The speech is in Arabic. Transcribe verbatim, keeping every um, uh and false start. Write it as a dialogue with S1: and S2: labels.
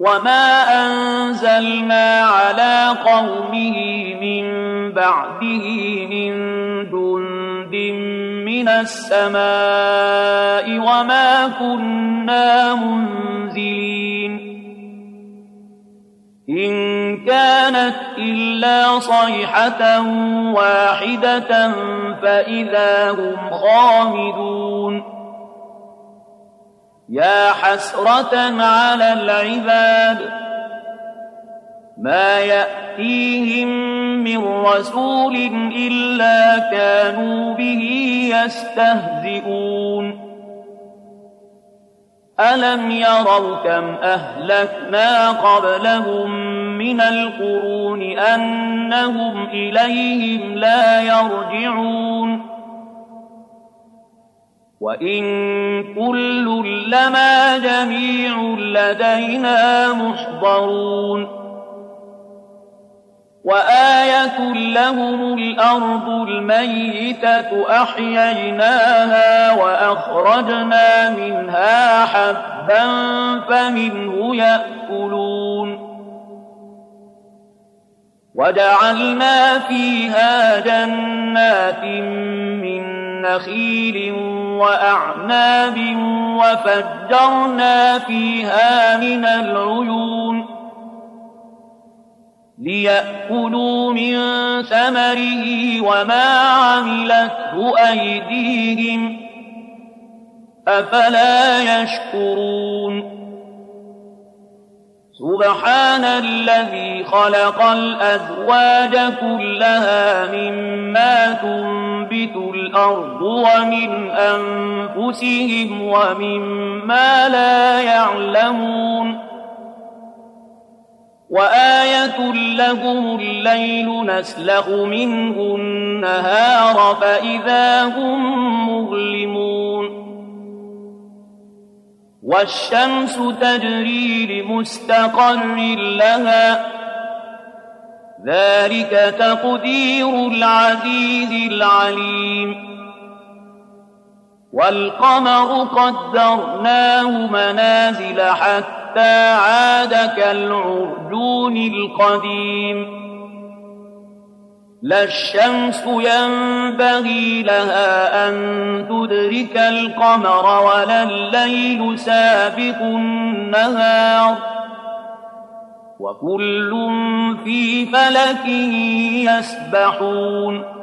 S1: وما أنزلنا على قومه من بعده من جند من السماء وما كنا منزلين إن كانت إلا صيحة واحدة فإذا هم خامدون يا حسرة على العباد ما يأتيهم من رسول إلا كانوا به يستهزئون ألم يروا كم أهلكنا قبلهم من القرون أنهم إليهم لا يرجعون وإن كل لما جميع لدينا محضرون وآية لهم الأرض الميتة أحييناها وأخرجنا منها حبا فمنه يأكلون وجعلنا فيها جنات من نخيل وأعناب وفجرنا فيها من العيون ليأكلوا من ثمره وما عملته أيديهم أفلا يشكرون سبحان الذي خلق الأزواج كلها مما تنبت الأرض ومن أنفسهم ومما لا يعلمون وآية لهم الليل نسلخ منه النهار فإذا هم مظلمون والشمس تجري لمستقر لها ذلك تقدير العزيز العليم والقمر قدرناه منازل حتى عاد كالعرجون القديم لا الشمس ينبغي لها أن تدرك القمر ولا الليل سابق النهار وكل في فلك يسبحون